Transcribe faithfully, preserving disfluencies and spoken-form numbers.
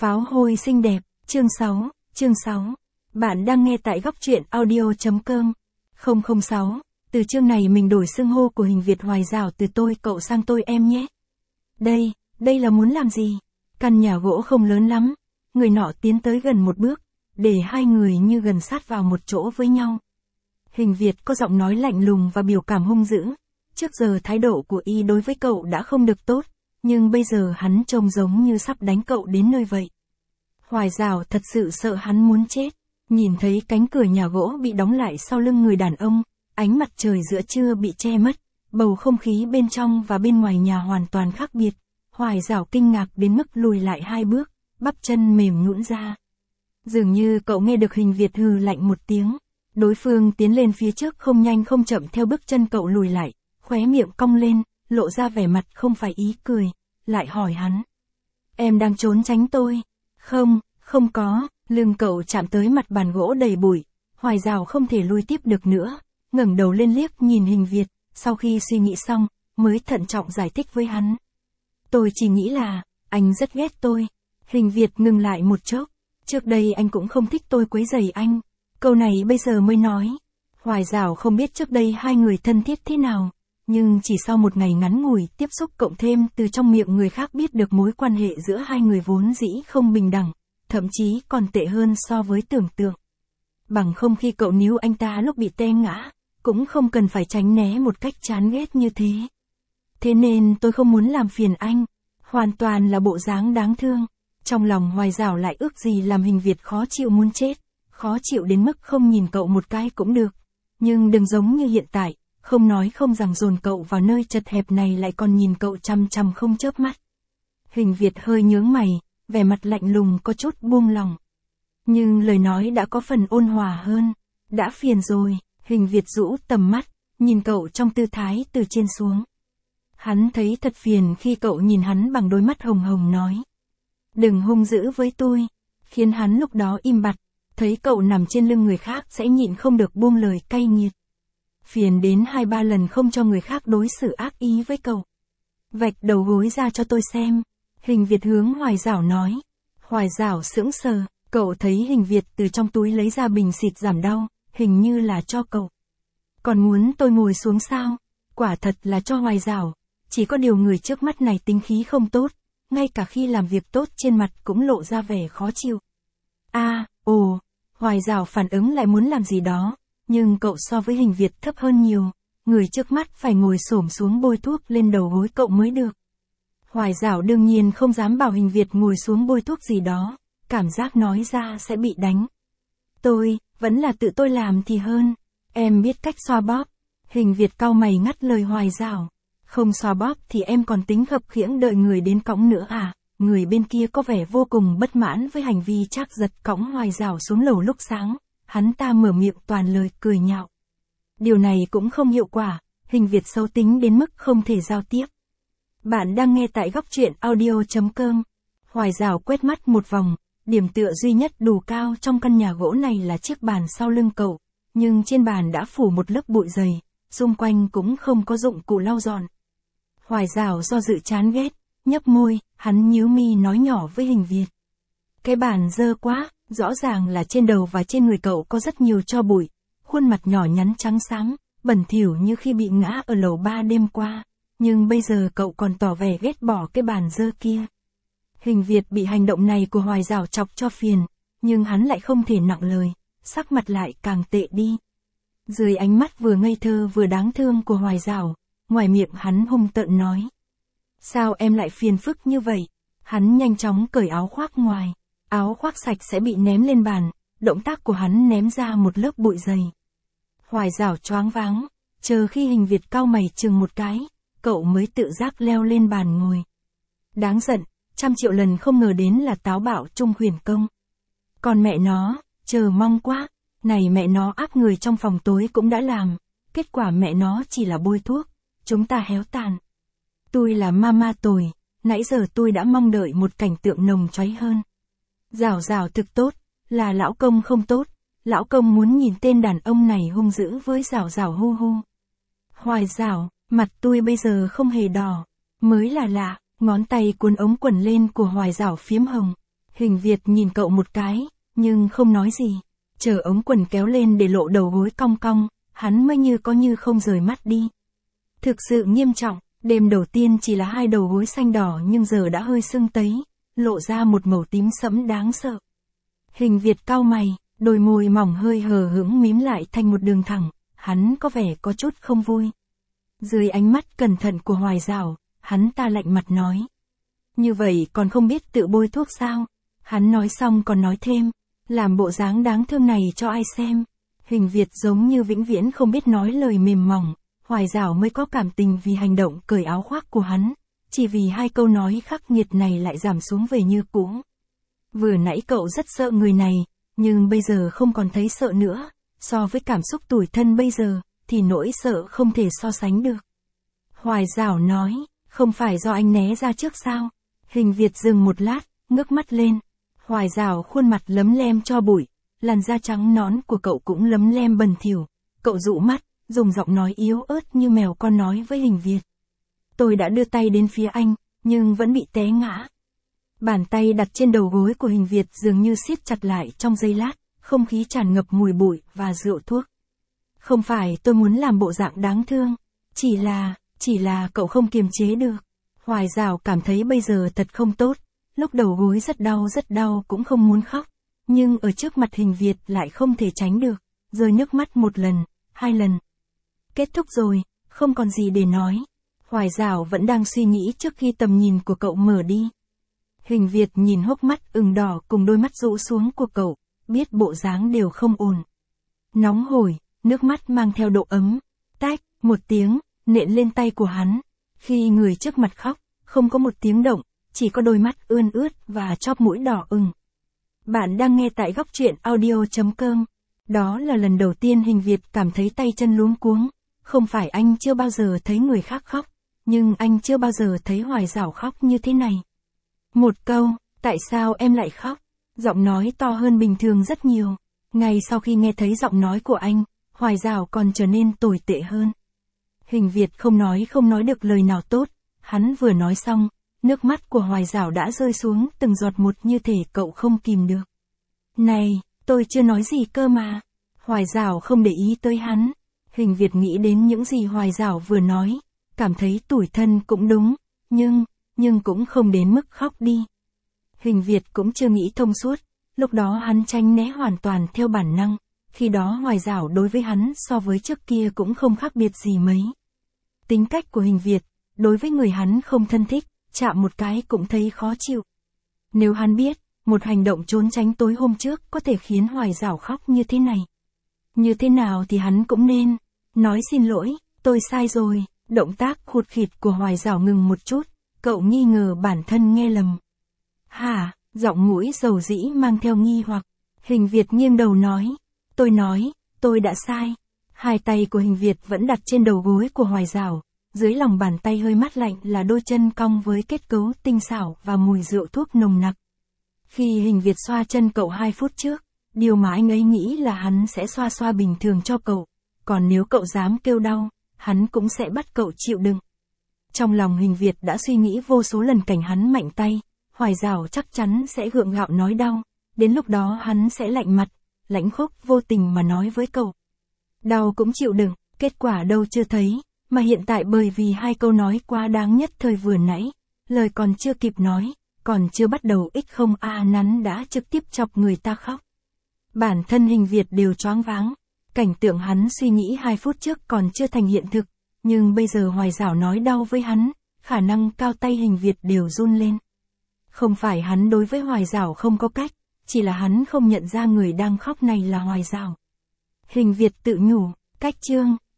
Pháo hôi xinh đẹp, chương sáu, chương sáu. Bạn đang nghe tại góc truyện audio.com. không không sáu, từ chương này mình đổi xưng hô của Hình Việt Hoài Giảo từ tôi cậu sang tôi em nhé. Đây, đây là muốn làm gì? Căn nhà gỗ không lớn lắm. Người nọ tiến tới gần một bước, để hai người như gần sát vào một chỗ với nhau. Hình Việt có giọng nói lạnh lùng và biểu cảm hung dữ. Trước giờ thái độ của y đối với cậu đã không được tốt, nhưng bây giờ hắn trông giống như sắp đánh cậu đến nơi vậy. Hoài Giảo thật sự sợ hắn muốn chết. Nhìn thấy cánh cửa nhà gỗ bị đóng lại sau lưng người đàn ông, ánh mặt trời giữa trưa bị che mất, bầu không khí bên trong và bên ngoài nhà hoàn toàn khác biệt. Hoài Giảo kinh ngạc đến mức lùi lại hai bước, bắp chân mềm nhũn ra. Dường như cậu nghe được Hình Việt hừ lạnh một tiếng. Đối phương tiến lên phía trước không nhanh không chậm theo bước chân cậu lùi lại, khóe miệng cong lên, lộ ra vẻ mặt không phải ý cười, lại hỏi hắn. Em đang trốn tránh tôi? Không, không có, lưng cậu chạm tới mặt bàn gỗ đầy bụi, Hoài Giảo không thể lui tiếp được nữa, ngẩng đầu lên liếc nhìn Hình Việt, sau khi suy nghĩ xong, mới thận trọng giải thích với hắn. Tôi chỉ nghĩ là, anh rất ghét tôi. Hình Việt ngừng lại một chốc, trước đây anh cũng không thích tôi quấy rầy anh. Câu này bây giờ mới nói. Hoài Giảo không biết trước đây hai người thân thiết thế nào, nhưng chỉ sau một ngày ngắn ngủi tiếp xúc cộng thêm từ trong miệng người khác biết được mối quan hệ giữa hai người vốn dĩ không bình đẳng, thậm chí còn tệ hơn so với tưởng tượng. Bằng không khi cậu níu anh ta lúc bị té ngã, cũng không cần phải tránh né một cách chán ghét như thế. Thế nên tôi không muốn làm phiền anh, hoàn toàn là bộ dáng đáng thương. Trong lòng Hoài Giảo lại ước gì làm Hình Việt khó chịu muốn chết, khó chịu đến mức không nhìn cậu một cái cũng được. Nhưng đừng giống như hiện tại, không nói không rằng dồn cậu vào nơi chật hẹp này lại còn nhìn cậu chăm chăm không chớp mắt. Hình Việt hơi nhướng mày, vẻ mặt lạnh lùng có chút buông lòng. Nhưng lời nói đã có phần ôn hòa hơn. Đã phiền rồi, Hình Việt rũ tầm mắt, nhìn cậu trong tư thái từ trên xuống. Hắn thấy thật phiền khi cậu nhìn hắn bằng đôi mắt hồng hồng nói. Đừng hung dữ với tôi, khiến hắn lúc đó im bặt, thấy cậu nằm trên lưng người khác sẽ nhịn không được buông lời cay nghiệt. Phiền đến hai ba lần không cho người khác đối xử ác ý với cậu. Vạch đầu gối ra cho tôi xem. Hình Việt hướng Hoài Giảo nói. Hoài Giảo sững sờ, cậu thấy Hình Việt từ trong túi lấy ra bình xịt giảm đau, hình như là cho cậu. Còn muốn tôi ngồi xuống sao? Quả thật là cho Hoài Giảo, chỉ có điều người trước mắt này tính khí không tốt, ngay cả khi làm việc tốt trên mặt cũng lộ ra vẻ khó chịu. A, à, ồ, Hoài Giảo phản ứng lại muốn làm gì đó, nhưng cậu so với Hình Việt thấp hơn nhiều, người trước mắt phải ngồi xổm xuống bôi thuốc lên đầu gối cậu mới được. Hoài Giảo đương nhiên không dám bảo Hình Việt ngồi xuống bôi thuốc gì đó, cảm giác nói ra sẽ bị đánh. Tôi, vẫn là tự tôi làm thì hơn, em biết cách xoa bóp. Hình Việt cau mày ngắt lời Hoài Giảo. Không xoa bóp thì em còn tính khập khiễng đợi người đến cõng nữa à? Người bên kia có vẻ vô cùng bất mãn với hành vi Trác giật cõng Hoài Giảo xuống lầu lúc sáng, hắn ta mở miệng toàn lời cười nhạo. Điều này cũng không hiệu quả, Hình Việt xấu tính đến mức không thể giao tiếp. Bạn đang nghe tại góc truyện audio.com. Hoài Giảo quét mắt một vòng, điểm tựa duy nhất đủ cao trong căn nhà gỗ này là chiếc bàn sau lưng cậu, nhưng trên bàn đã phủ một lớp bụi dày, xung quanh cũng không có dụng cụ lau dọn. Hoài Giảo do dự chán ghét, nhấp môi, hắn nhíu mi nói nhỏ với Hình Việt. Cái bàn dơ quá, rõ ràng là trên đầu và trên người cậu có rất nhiều tro bụi, khuôn mặt nhỏ nhắn trắng xám, bẩn thỉu như khi bị ngã ở lầu ba đêm qua, nhưng bây giờ cậu còn tỏ vẻ ghét bỏ cái bàn dơ kia. Hình Việt bị hành động này của Hoài Giảo chọc cho phiền, nhưng hắn lại không thể nặng lời, sắc mặt lại càng tệ đi. Dưới ánh mắt vừa ngây thơ vừa đáng thương của Hoài Giảo, ngoài miệng hắn hung tợn nói. Sao em lại phiền phức như vậy? Hắn nhanh chóng cởi áo khoác ngoài, áo khoác sạch sẽ bị ném lên bàn, động tác của hắn ném ra một lớp bụi dày. Hoài Giảo choáng váng, chờ khi Hình Việt cau mày chừng một cái, cậu mới tự giác leo lên bàn ngồi. Đáng giận, trăm triệu lần không ngờ đến là táo bạo Trung Huyền Công. Còn mẹ nó, chờ mong quá, này mẹ nó áp người trong phòng tối cũng đã làm, kết quả mẹ nó chỉ là bôi thuốc, chúng ta héo tàn. Tôi là mama tồi, nãy giờ tôi đã mong đợi một cảnh tượng nồng cháy hơn. Giảo Giảo thực tốt, là lão công không tốt, lão công muốn nhìn tên đàn ông này hung dữ với Giảo Giảo hu hu. Hoài Giảo, mặt tôi bây giờ không hề đỏ, mới là lạ, ngón tay cuốn ống quần lên của Hoài Giảo phiếm hồng. Hình Việt nhìn cậu một cái, nhưng không nói gì. Chờ ống quần kéo lên để lộ đầu gối cong cong, hắn mới như có như không rời mắt đi. Thực sự nghiêm trọng, đêm đầu tiên chỉ là hai đầu gối xanh đỏ nhưng giờ đã hơi sưng tấy, lộ ra một màu tím sẫm đáng sợ. Hình Việt cau mày, đôi môi mỏng hơi hờ hững mím lại thành một đường thẳng, hắn có vẻ có chút không vui. Dưới ánh mắt cẩn thận của Hoài Giảo, hắn ta lạnh mặt nói. Như vậy còn không biết tự bôi thuốc sao? Hắn nói xong còn nói thêm, làm bộ dáng đáng thương này cho ai xem. Hình Việt giống như vĩnh viễn không biết nói lời mềm mỏng, Hoài Giảo mới có cảm tình vì hành động cởi áo khoác của hắn, chỉ vì hai câu nói khắc nghiệt này lại giảm xuống về như cũ. Vừa nãy cậu rất sợ người này, nhưng bây giờ không còn thấy sợ nữa, so với cảm xúc tủi thân bây giờ, thì nỗi sợ không thể so sánh được. Hoài Giảo nói, không phải do anh né ra trước sao? Hình Việt dừng một lát, ngước mắt lên. Hoài Giảo khuôn mặt lấm lem cho bụi, làn da trắng nõn của cậu cũng lấm lem bẩn thỉu. Cậu dụ mắt, dùng giọng nói yếu ớt như mèo con nói với Hình Việt. Tôi đã đưa tay đến phía anh, nhưng vẫn bị té ngã. Bàn tay đặt trên đầu gối của Hình Việt dường như siết chặt lại trong giây lát, không khí tràn ngập mùi bụi và rượu thuốc. Không phải tôi muốn làm bộ dạng đáng thương, chỉ là, chỉ là cậu không kiềm chế được. Hoài Giảo cảm thấy bây giờ thật không tốt, lúc đầu gối rất đau rất đau cũng không muốn khóc, nhưng ở trước mặt Hình Việt lại không thể tránh được, rơi nước mắt một lần, hai lần. Kết thúc rồi, không còn gì để nói. Hoài Giảo vẫn đang suy nghĩ trước khi tầm nhìn của cậu mở đi. Hình Việt nhìn hốc mắt ửng đỏ cùng đôi mắt rũ xuống của cậu, biết bộ dáng đều không ổn. Nóng hổi, nước mắt mang theo độ ấm, tách, một tiếng, nện lên tay của hắn. Khi người trước mặt khóc, không có một tiếng động, chỉ có đôi mắt ươn ướt và chóp mũi đỏ ửng. Bạn đang nghe tại góc truyện audio chấm com. Đó là lần đầu tiên Hình Việt cảm thấy tay chân luống cuống. Không phải anh chưa bao giờ thấy người khác khóc, nhưng anh chưa bao giờ thấy Hoài Giảo khóc như thế này. Một câu, tại sao em lại khóc? Giọng nói to hơn bình thường rất nhiều. Ngay sau khi nghe thấy giọng nói của anh, Hoài Giảo còn trở nên tồi tệ hơn. Hình Việt không nói không nói được lời nào tốt, hắn vừa nói xong, nước mắt của Hoài Giảo đã rơi xuống từng giọt một như thể cậu không kìm được. Này, tôi chưa nói gì cơ mà. Hoài Giảo không để ý tới hắn. Hình Việt nghĩ đến những gì Hoài Giảo vừa nói, cảm thấy tủi thân cũng đúng, nhưng, nhưng cũng không đến mức khóc đi. Hình Việt cũng chưa nghĩ thông suốt, lúc đó hắn tránh né hoàn toàn theo bản năng, khi đó Hoài Giảo đối với hắn so với trước kia cũng không khác biệt gì mấy. Tính cách của Hình Việt, đối với người hắn không thân thích, chạm một cái cũng thấy khó chịu. Nếu hắn biết, một hành động trốn tránh tối hôm trước có thể khiến Hoài Giảo khóc như thế này. Như thế nào thì hắn cũng nên nói xin lỗi, tôi sai rồi. Động tác khụt khịt của Hoài Giảo ngừng một chút, cậu nghi ngờ bản thân nghe lầm. Hả, giọng mũi dầu dĩ mang theo nghi hoặc. Hình Việt nghiêng đầu nói, tôi nói, tôi đã sai. Hai tay của Hình Việt vẫn đặt trên đầu gối của Hoài Giảo, dưới lòng bàn tay hơi mát lạnh là đôi chân cong với kết cấu tinh xảo và mùi rượu thuốc nồng nặc. Khi Hình Việt xoa chân cậu hai phút trước, điều mà anh ấy nghĩ là hắn sẽ xoa xoa bình thường cho cậu, còn nếu cậu dám kêu đau, hắn cũng sẽ bắt cậu chịu đựng. Trong lòng Hình Việt đã suy nghĩ vô số lần cảnh hắn mạnh tay, Hoài Giảo chắc chắn sẽ gượng gạo nói đau, đến lúc đó hắn sẽ lạnh mặt, lãnh khốc vô tình mà nói với cậu. Đau cũng chịu đựng, kết quả đâu chưa thấy, mà hiện tại bởi vì hai câu nói quá đáng nhất thời vừa nãy, lời còn chưa kịp nói, còn chưa bắt đầu ích không a nắn đã trực tiếp chọc người ta khóc. Bản thân Hình Việt đều choáng váng, cảnh tượng hắn suy nghĩ hai phút trước còn chưa thành hiện thực, nhưng bây giờ Hoài Giảo nói đau với hắn, khả năng cao tay Hình Việt đều run lên. Không phải hắn đối với Hoài Giảo không có cách, chỉ là hắn không nhận ra người đang khóc này là Hoài Giảo. Hình Việt tự nhủ, cách chương,